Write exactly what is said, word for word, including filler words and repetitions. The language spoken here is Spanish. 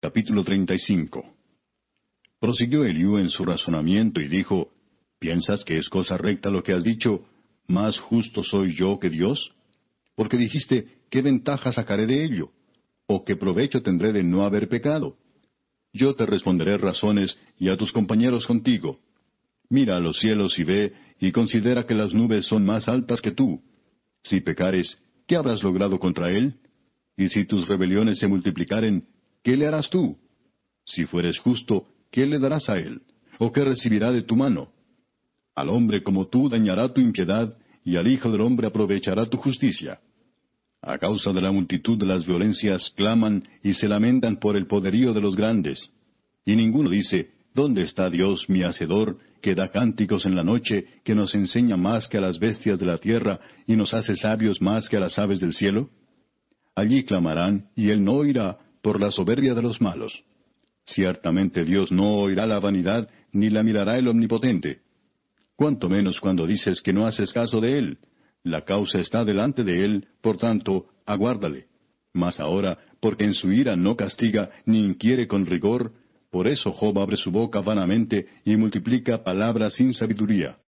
Capítulo treinta y cinco. Prosiguió Eliú en su razonamiento y dijo, ¿piensas que es cosa recta lo que has dicho, más justo soy yo que Dios? Porque dijiste, ¿qué ventaja sacaré de ello? ¿O qué provecho tendré de no haber pecado? Yo te responderé razones, y a tus compañeros contigo. Mira a los cielos y ve, y considera que las nubes son más altas que tú. Si pecares, ¿qué habrás logrado contra él? Y si tus rebeliones se multiplicaren, ¿qué le harás tú? Si fueres justo, ¿qué le darás a él? ¿O qué recibirá de tu mano? Al hombre como tú dañará tu impiedad, y al Hijo del hombre aprovechará tu justicia. A causa de la multitud de las violencias claman y se lamentan por el poderío de los grandes. Y ninguno dice, ¿dónde está Dios mi Hacedor, que da cánticos en la noche, que nos enseña más que a las bestias de la tierra, y nos hace sabios más que a las aves del cielo? Allí clamarán, y él no oirá, por la soberbia de los malos. Ciertamente Dios no oirá la vanidad, ni la mirará el Omnipotente. Cuanto menos cuando dices que no haces caso de él. La causa está delante de él, por tanto, aguárdale. Mas ahora, porque en su ira no castiga, ni inquiere con rigor, por eso Job abre su boca vanamente, y multiplica palabras sin sabiduría.